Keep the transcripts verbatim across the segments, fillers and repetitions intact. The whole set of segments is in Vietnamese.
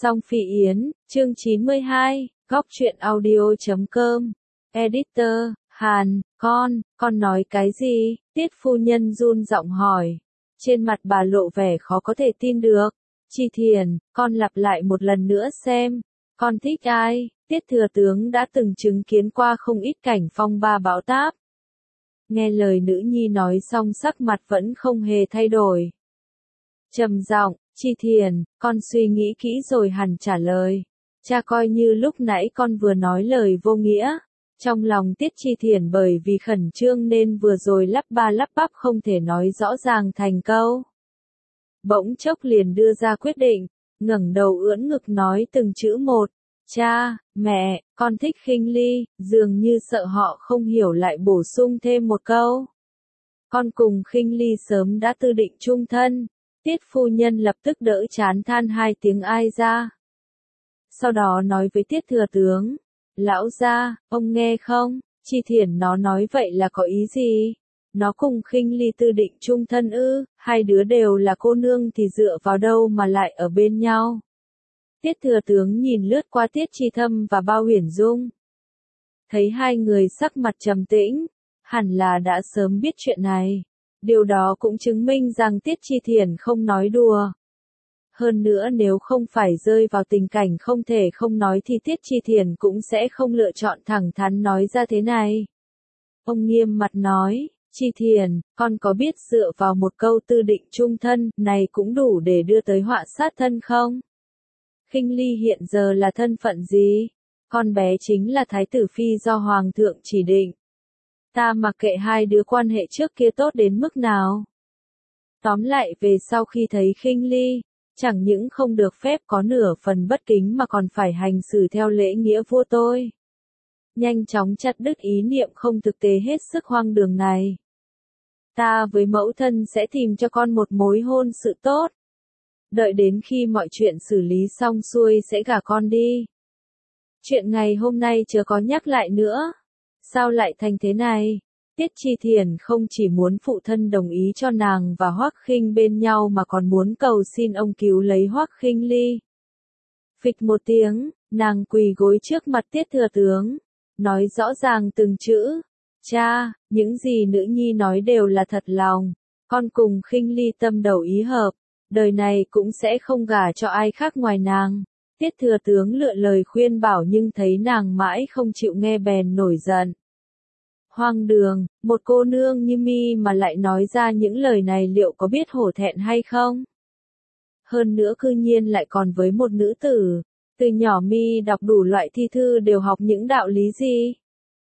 Song Phi Yến, chương chín mươi hai, góc truyện audio chấm com. Editor, Hàn, con, con nói cái gì? Tiết phu nhân run giọng hỏi. Trên mặt bà lộ vẻ khó có thể tin được. Chi Thiền, con lặp lại một lần nữa xem. Con thích ai? Tiết thừa tướng đã từng chứng kiến qua không ít cảnh phong ba bão táp. Nghe lời nữ nhi nói xong sắc mặt vẫn không hề thay đổi. Trầm giọng, Chi Thiền, con suy nghĩ kỹ rồi hẳn trả lời. Cha coi như lúc nãy con vừa nói lời vô nghĩa. Trong lòng Tiết Chi Thiền bởi vì khẩn trương nên vừa rồi lắp ba lắp bắp không thể nói rõ ràng thành câu. Bỗng chốc liền đưa ra quyết định, ngẩng đầu ưỡn ngực nói từng chữ một. Cha, mẹ, con thích Khinh Ly, dường như sợ họ không hiểu lại bổ sung thêm một câu. Con cùng Khinh Ly sớm đã tư định chung thân. Tiết phu nhân lập tức đỡ chán than hai tiếng ai ra. Sau đó nói với Tiết thừa tướng, lão gia, ông nghe không, Chi Thiền nó nói vậy là có ý gì? Nó cùng Khinh Ly tư định chung thân ư, hai đứa đều là cô nương thì dựa vào đâu mà lại ở bên nhau? Tiết thừa tướng nhìn lướt qua Tiết Chi Thâm và Bao Huyền Dung. Thấy hai người sắc mặt trầm tĩnh, hẳn là đã sớm biết chuyện này. Điều đó cũng chứng minh rằng Tiết Chi Thiền không nói đùa. Hơn nữa nếu không phải rơi vào tình cảnh không thể không nói thì Tiết Chi Thiền cũng sẽ không lựa chọn thẳng thắn nói ra thế này. Ông nghiêm mặt nói, Chi Thiền, con có biết dựa vào một câu tư định chung thân này cũng đủ để đưa tới họa sát thân không? Khinh Ly hiện giờ là thân phận gì? Con bé chính là thái tử phi do Hoàng thượng chỉ định. Ta mặc kệ hai đứa quan hệ trước kia tốt đến mức nào. Tóm lại về sau khi thấy Khinh Ly, chẳng những không được phép có nửa phần bất kính mà còn phải hành xử theo lễ nghĩa vua tôi. Nhanh chóng chặt đứt ý niệm không thực tế hết sức hoang đường này. Ta với mẫu thân sẽ tìm cho con một mối hôn sự tốt. Đợi đến khi mọi chuyện xử lý xong xuôi sẽ gả con đi. Chuyện ngày hôm nay chưa có nhắc lại nữa. Sao lại thành thế này? Tiết Chi Thiền không chỉ muốn phụ thân đồng ý cho nàng và Hoắc Khinh bên nhau mà còn muốn cầu xin ông cứu lấy Hoắc Khinh Ly. Phịch một tiếng, nàng quỳ gối trước mặt Tiết thừa tướng, nói rõ ràng từng chữ. Cha, những gì nữ nhi nói đều là thật lòng. Con cùng Khinh Ly tâm đầu ý hợp, đời này cũng sẽ không gả cho ai khác ngoài nàng. Tiết thừa tướng lựa lời khuyên bảo nhưng thấy nàng mãi không chịu nghe bèn nổi giận. Hoang đường, một cô nương như mi mà lại nói ra những lời này liệu có biết hổ thẹn hay không? Hơn nữa cư nhiên lại còn với một nữ tử, từ nhỏ mi đọc đủ loại thi thư đều học những đạo lý gì?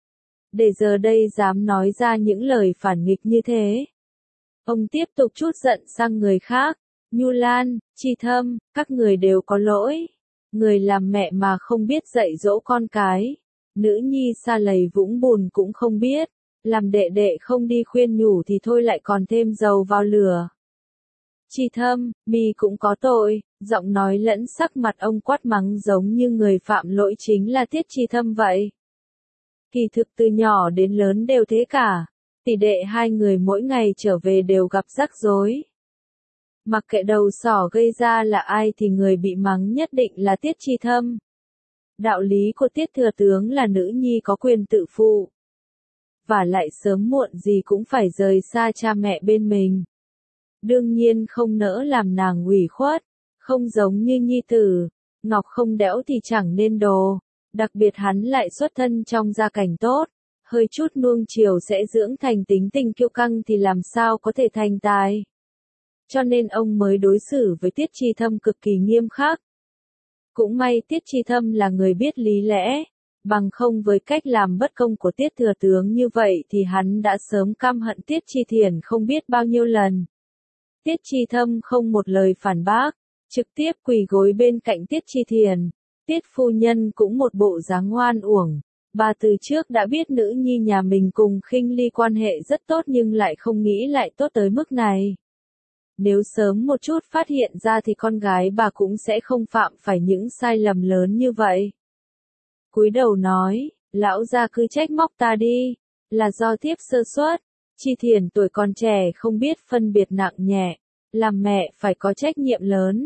Để giờ đây dám nói ra những lời phản nghịch như thế. Ông tiếp tục trút giận sang người khác, Nhu Lan, Chi Thâm, các người đều có lỗi. Người làm mẹ mà không biết dạy dỗ con cái. Nữ nhi sa lầy vũng bùn cũng không biết. Làm đệ đệ không đi khuyên nhủ thì thôi lại còn thêm dầu vào lửa. Chi Thâm, mi cũng có tội. Giọng nói lẫn sắc mặt ông quát mắng giống như người phạm lỗi chính là Tiết Chi Thâm vậy. Kỳ thực từ nhỏ đến lớn đều thế cả. Tỷ đệ hai người mỗi ngày trở về đều gặp rắc rối. Mặc kệ đầu sỏ gây ra là ai thì người bị mắng nhất định là Tiết Chi Thâm. Đạo lý của Tiết thừa tướng là nữ nhi có quyền tự phụ. Và lại sớm muộn gì cũng phải rời xa cha mẹ bên mình. Đương nhiên không nỡ làm nàng ủy khuất, không giống như nhi tử, ngọc không đẽo thì chẳng nên đồ. Đặc biệt hắn lại xuất thân trong gia cảnh tốt, hơi chút nuông chiều sẽ dưỡng thành tính tình kiêu căng thì làm sao có thể thành tài. Cho nên ông mới đối xử với Tiết Chi Thâm cực kỳ nghiêm khắc. Cũng may Tiết Chi Thâm là người biết lý lẽ, bằng không với cách làm bất công của Tiết thừa tướng như vậy thì hắn đã sớm căm hận Tiết Chi Thiền không biết bao nhiêu lần. Tiết Chi Thâm không một lời phản bác, trực tiếp quỳ gối bên cạnh Tiết Chi Thiền. Tiết phu nhân cũng một bộ dáng ngoan uổng. Bà từ trước đã biết nữ nhi nhà mình cùng Khinh Ly quan hệ rất tốt nhưng lại không nghĩ lại tốt tới mức này. Nếu sớm một chút phát hiện ra thì con gái bà cũng sẽ không phạm phải những sai lầm lớn như vậy. Cúi đầu nói, lão gia cứ trách móc ta đi, là do thiếp sơ suất. Chi Thiền tuổi còn trẻ không biết phân biệt nặng nhẹ, làm mẹ phải có trách nhiệm lớn.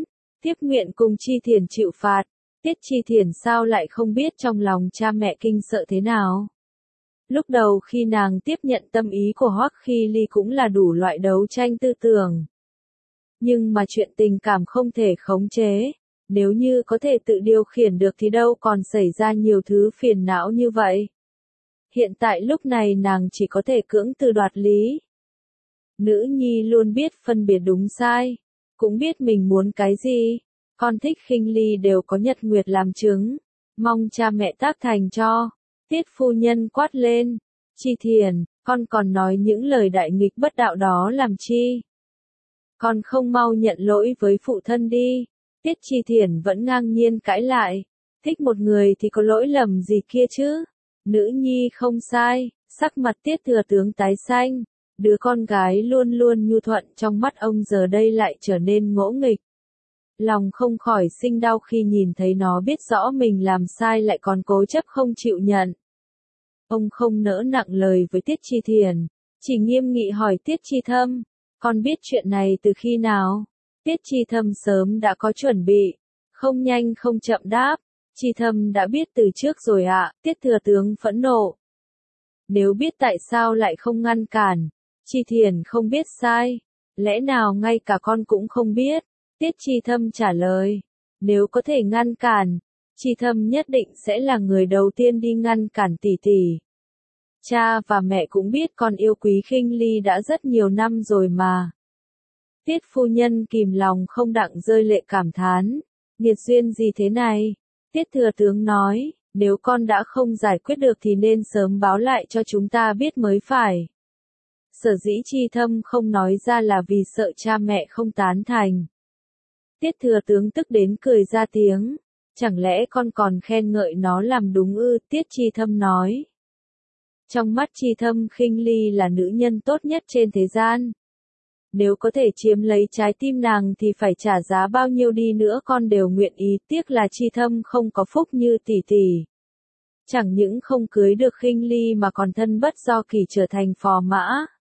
tiếp nguyện cùng Chi Thiền chịu phạt. Tiết Chi Thiền sao lại không biết trong lòng cha mẹ kinh sợ thế nào. Lúc đầu khi nàng tiếp nhận tâm ý của Hoắc Khi Ly cũng là đủ loại đấu tranh tư tưởng. Nhưng mà chuyện tình cảm không thể khống chế, nếu như có thể tự điều khiển được thì đâu còn xảy ra nhiều thứ phiền não như vậy. Hiện tại lúc này nàng chỉ có thể cưỡng từ đoạt lý. Nữ nhi luôn biết phân biệt đúng sai, cũng biết mình muốn cái gì. Con thích Khinh Ly đều có nhật nguyệt làm chứng, mong cha mẹ tác thành cho. Tiết phu nhân quát lên, Chi Thiền, con còn nói những lời đại nghịch bất đạo đó làm chi? Con không mau nhận lỗi với phụ thân đi. Tiết Chi Thiền vẫn ngang nhiên cãi lại, thích một người thì có lỗi lầm gì kia chứ? Nữ nhi không sai. Sắc mặt Tiết thừa tướng tái xanh, đứa con gái luôn luôn nhu thuận trong mắt ông giờ đây lại trở nên ngỗ nghịch. Lòng không khỏi sinh đau khi nhìn thấy nó biết rõ mình làm sai lại còn cố chấp không chịu nhận. Ông không nỡ nặng lời với Tiết Chi Thiền, chỉ nghiêm nghị hỏi Tiết Chi Thâm, con biết chuyện này từ khi nào? Tiết Chi Thâm sớm đã có chuẩn bị, không nhanh không chậm đáp, Chi Thâm đã biết từ trước rồi ạ. Tiết thừa tướng phẫn nộ. Nếu biết tại sao lại không ngăn cản? Chi Thiền không biết sai, lẽ nào ngay cả con cũng không biết? Tiết Chi Thâm trả lời, nếu có thể ngăn cản, Chi Thâm nhất định sẽ là người đầu tiên đi ngăn cản tỷ tỷ. Cha và mẹ cũng biết con yêu quý Khinh Ly đã rất nhiều năm rồi mà. Tiết phu nhân kìm lòng không đặng rơi lệ cảm thán, nghiệt duyên gì thế này? Tiết thừa tướng nói, nếu con đã không giải quyết được thì nên sớm báo lại cho chúng ta biết mới phải. Sở dĩ Chi Thâm không nói ra là vì sợ cha mẹ không tán thành. Tiết thừa tướng tức đến cười ra tiếng, chẳng lẽ con còn khen ngợi nó làm đúng ư? Tiết Chi Thâm nói. Trong mắt Chi Thâm, Khinh Ly là nữ nhân tốt nhất trên thế gian. Nếu có thể chiếm lấy trái tim nàng thì phải trả giá bao nhiêu đi nữa con đều nguyện ý, tiếc là Chi Thâm không có phúc như tỷ tỷ. Chẳng những không cưới được Khinh Ly mà còn thân bất do kỳ trở thành phò mã.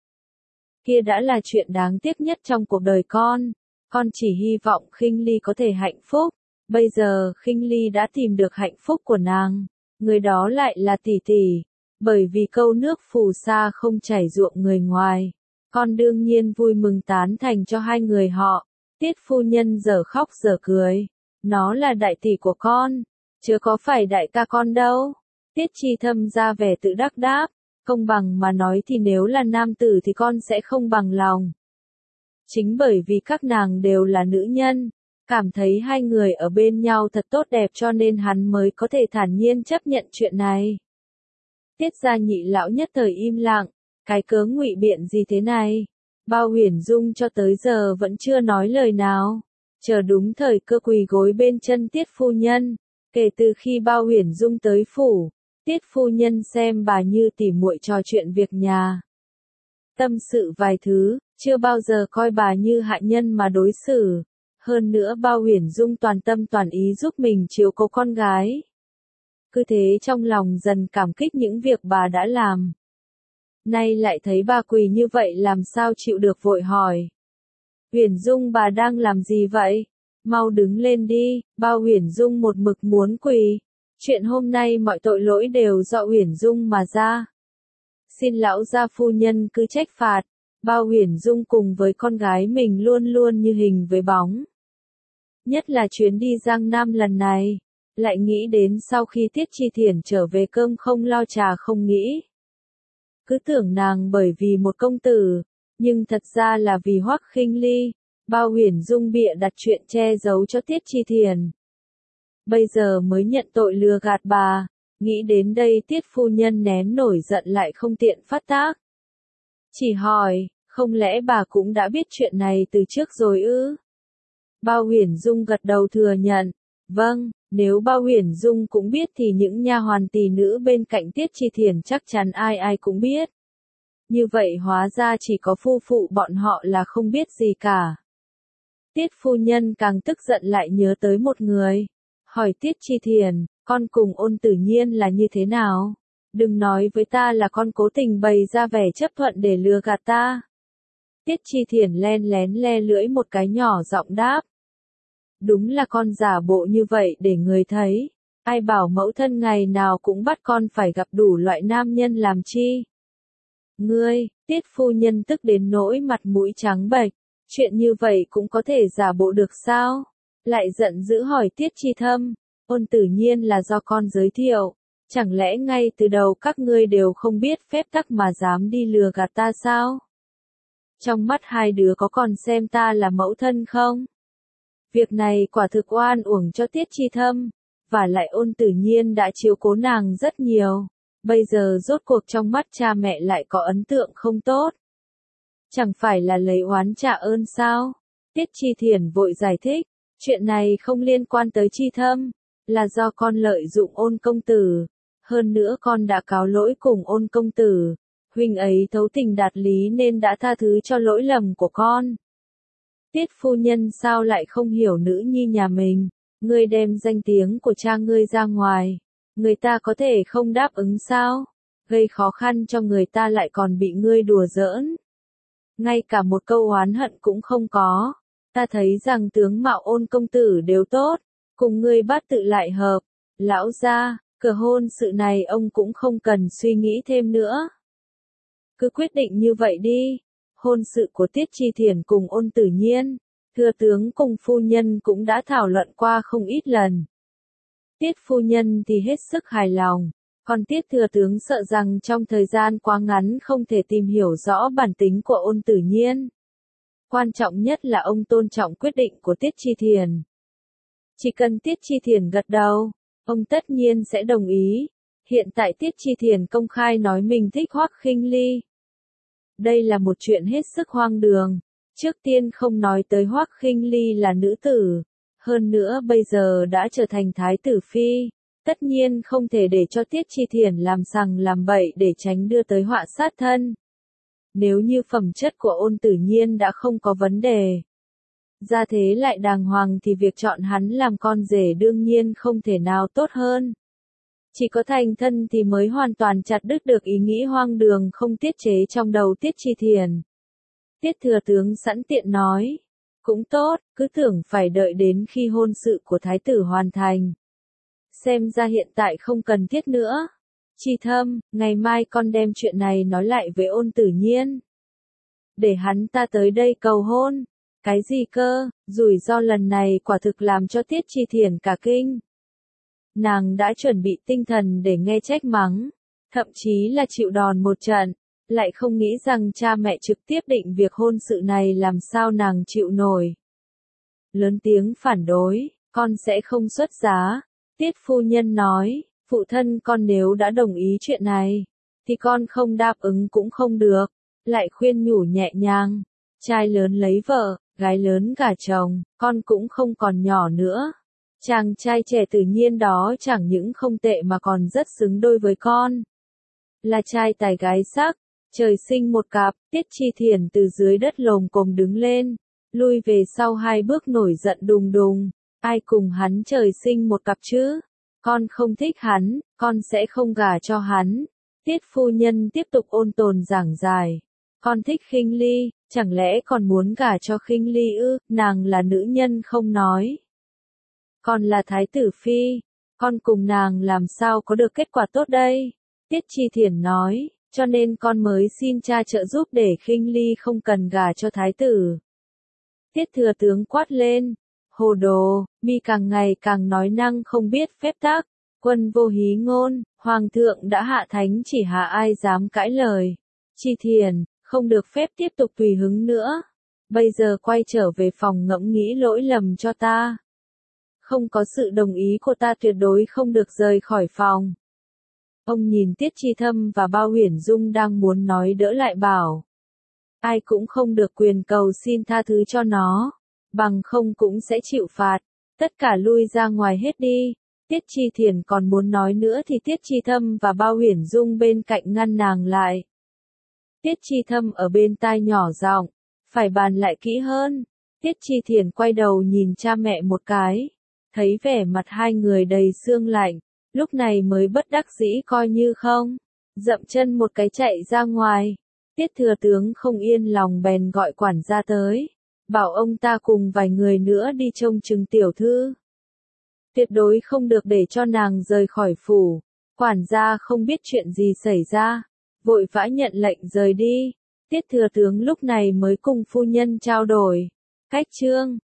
Kia đã là chuyện đáng tiếc nhất trong cuộc đời con. Con chỉ hy vọng Khinh Ly có thể hạnh phúc. Bây giờ Khinh Ly đã tìm được hạnh phúc của nàng. Người đó lại là tỷ tỷ. Bởi vì câu nước phù sa không chảy ruộng người ngoài. Con đương nhiên vui mừng tán thành cho hai người họ. Tiết phu nhân giờ khóc giờ cười. Nó là đại tỷ của con, chứ có phải đại ca con đâu. Tiết Chi Thâm ra vẻ tự đắc đáp. Công bằng mà nói thì nếu là nam tử thì con sẽ không bằng lòng. Chính bởi vì các nàng đều là nữ nhân, cảm thấy hai người ở bên nhau thật tốt đẹp cho nên hắn mới có thể thản nhiên chấp nhận chuyện này. Tiết gia nhị lão nhất thời im lặng, cái cớ ngụy biện gì thế này? Bao Huyền Dung cho tới giờ vẫn chưa nói lời nào, chờ đúng thời cơ quỳ gối bên chân Tiết phu nhân. Kể từ khi Bao Huyền Dung tới phủ, Tiết phu nhân xem bà như tỉ muội trò chuyện việc nhà, tâm sự vài thứ, chưa bao giờ coi bà như hạ nhân mà đối xử. Hơn nữa Bao Huyền Dung toàn tâm toàn ý giúp mình chiếu cố con gái. Cứ thế trong lòng dần cảm kích những việc bà đã làm. Nay lại thấy bà quỳ như vậy làm sao chịu được, vội hỏi. Huyền Dung, bà đang làm gì vậy? Mau đứng lên đi. Bao Huyền Dung một mực muốn quỳ. Chuyện hôm nay mọi tội lỗi đều do Huyền Dung mà ra. Xin lão gia phu nhân cứ trách phạt. Bao Huyền Dung cùng với con gái mình luôn luôn như hình với bóng. Nhất là chuyến đi Giang Nam lần này, lại nghĩ đến sau khi Tiết Chi Thiền trở về cơm không lo trà không nghĩ. Cứ tưởng nàng bởi vì một công tử, nhưng thật ra là vì Hoắc Khinh Ly. Bao Huyền Dung bịa đặt chuyện che giấu cho Tiết Chi Thiền. Bây giờ mới nhận tội lừa gạt bà. Nghĩ đến đây Tiết phu nhân nén nổi giận lại không tiện phát tác. Chỉ hỏi, không lẽ bà cũng đã biết chuyện này từ trước rồi ư? Bao Huyền Dung gật đầu thừa nhận. Vâng, nếu Bao Huyền Dung cũng biết thì những nha hoàn tỳ nữ bên cạnh Tiết Chi Thiền chắc chắn ai ai cũng biết. Như vậy hóa ra chỉ có phu phụ bọn họ là không biết gì cả. Tiết phu nhân càng tức giận lại nhớ tới một người. Hỏi Tiết Chi Thiền, con cùng Ôn Tử Nhiên là như thế nào? Đừng nói với ta là con cố tình bày ra vẻ chấp thuận để lừa gạt ta. Tiết Chi Thiền len lén le lưỡi một cái nhỏ giọng đáp. Đúng là con giả bộ như vậy để người thấy. Ai bảo mẫu thân ngày nào cũng bắt con phải gặp đủ loại nam nhân làm chi? Ngươi, Tiết phu nhân tức đến nỗi mặt mũi trắng bệch. Chuyện như vậy cũng có thể giả bộ được sao? Lại giận dữ hỏi Tiết Chi Thâm. Ôn Tử Nhiên là do con giới thiệu. Chẳng lẽ ngay từ đầu các ngươi đều không biết phép tắc mà dám đi lừa gạt ta sao? Trong mắt hai đứa có còn xem ta là mẫu thân không? Việc này quả thực oan uổng cho Tiết Chi Thâm. Và lại Ôn Tử Nhiên đã chiếu cố nàng rất nhiều. Bây giờ rốt cuộc trong mắt cha mẹ lại có ấn tượng không tốt. Chẳng phải là lấy oán trả ơn sao? Tiết Chi Thiển vội giải thích. Chuyện này không liên quan tới Chi Thâm. Là do con lợi dụng Ôn công tử. Hơn nữa con đã cáo lỗi cùng Ôn công tử. Huynh ấy thấu tình đạt lý nên đã tha thứ cho lỗi lầm của con. Tiết phu nhân sao lại không hiểu nữ nhi nhà mình? Ngươi đem danh tiếng của cha ngươi ra ngoài. Người ta có thể không đáp ứng sao? Gây khó khăn cho người ta lại còn bị ngươi đùa giỡn. Ngay cả một câu oán hận cũng không có. Ta thấy rằng tướng mạo Ôn công tử đều tốt. Cùng ngươi bát tự lại hợp. Lão gia, cửa hôn sự này ông cũng không cần suy nghĩ thêm nữa. Cứ quyết định như vậy đi. Hôn sự của Tiết Chi Thiển cùng Ôn Tử Nhiên, thừa tướng cùng phu nhân cũng đã thảo luận qua không ít lần. Tiết phu nhân thì hết sức hài lòng, còn Tiết thừa tướng sợ rằng trong thời gian quá ngắn không thể tìm hiểu rõ bản tính của Ôn Tử Nhiên. Quan trọng nhất là ông tôn trọng quyết định của Tiết Chi Thiển. Chỉ cần Tiết Chi Thiển gật đầu, ông tất nhiên sẽ đồng ý. Hiện tại Tiết Chi Thiển công khai nói mình thích Hoắc Khinh Ly. Đây là một chuyện hết sức hoang đường. Trước tiên không nói tới Hoắc Khinh Ly là nữ tử. Hơn nữa bây giờ đã trở thành thái tử phi. Tất nhiên không thể để cho Tiết Chi Thiển làm sằng làm bậy để tránh đưa tới họa sát thân. Nếu như phẩm chất của Ôn Tử Nhiên đã không có vấn đề, gia thế lại đàng hoàng thì việc chọn hắn làm con rể đương nhiên không thể nào tốt hơn. Chỉ có thành thân thì mới hoàn toàn chặt đứt được ý nghĩ hoang đường không tiết chế trong đầu Tiết Chi Thiển. Tiết thừa tướng sẵn tiện nói. Cũng tốt, cứ tưởng phải đợi đến khi hôn sự của thái tử hoàn thành. Xem ra hiện tại không cần thiết nữa. Chi Thâm, ngày mai con đem chuyện này nói lại với Ôn Tử Nhiên. Để hắn ta tới đây cầu hôn. Cái gì cơ, rủi ro lần này quả thực làm cho Tiết Chi Thiển cả kinh. Nàng đã chuẩn bị tinh thần để nghe trách mắng, thậm chí là chịu đòn một trận, lại không nghĩ rằng cha mẹ trực tiếp định việc hôn sự này làm sao nàng chịu nổi. Lớn tiếng phản đối, con sẽ không xuất giá. Tiết phu nhân nói, phụ thân con nếu đã đồng ý chuyện này, thì con không đáp ứng cũng không được. Lại khuyên nhủ nhẹ nhàng, trai lớn lấy vợ, gái lớn gả chồng, con cũng không còn nhỏ nữa. Chàng trai trẻ tự nhiên đó chẳng những không tệ mà còn rất xứng đôi với con. Là trai tài gái sắc, trời sinh một cặp. Tiết Chi Thiển từ dưới đất lồm cồm đứng lên, lui về sau hai bước nổi giận đùng đùng. Ai cùng hắn trời sinh một cặp chứ? Con không thích hắn, con sẽ không gả cho hắn. Tiết phu nhân tiếp tục ôn tồn giảng giải. Con thích Khinh Ly, chẳng lẽ còn muốn gả cho Khinh Ly ư? Nàng là nữ nhân không nói. Con là thái tử phi, con cùng nàng làm sao có được kết quả tốt đây? Tiết Chi Thiển nói, cho nên con mới xin cha trợ giúp để Khinh Ly không cần gả cho thái tử. Tiết thừa tướng quát lên, hồ đồ, mi càng ngày càng nói năng không biết phép tắc, quân vô hí ngôn, hoàng thượng đã hạ thánh chỉ hạ ai dám cãi lời. Chi Thiển, không được phép tiếp tục tùy hứng nữa. Bây giờ quay trở về phòng ngẫm nghĩ lỗi lầm cho ta. Không có sự đồng ý của ta tuyệt đối không được rời khỏi phòng. Ông nhìn Tiết Chi Thâm và Bao Huyền Dung đang muốn nói đỡ lại bảo. Ai cũng không được quyền cầu xin tha thứ cho nó, bằng không cũng sẽ chịu phạt. Tất cả lui ra ngoài hết đi. Tiết Chi Thiển còn muốn nói nữa thì Tiết Chi Thâm và Bao Huyền Dung bên cạnh ngăn nàng lại. Tiết Chi Thâm ở bên tai nhỏ giọng, phải bàn lại kỹ hơn. Tiết Chi Thiển quay đầu nhìn cha mẹ một cái, thấy vẻ mặt hai người đầy sương lạnh, lúc này mới bất đắc dĩ coi như không, dậm chân một cái chạy ra ngoài. Tiết thừa tướng không yên lòng bèn gọi quản gia tới. bảo ông ta cùng vài người nữa đi trông chừng tiểu thư. Tuyệt đối không được để cho nàng rời khỏi phủ. Quản gia không biết chuyện gì xảy ra, vội vã nhận lệnh rời đi. Tiết thừa tướng lúc này mới cùng phu nhân trao đổi. Cách chương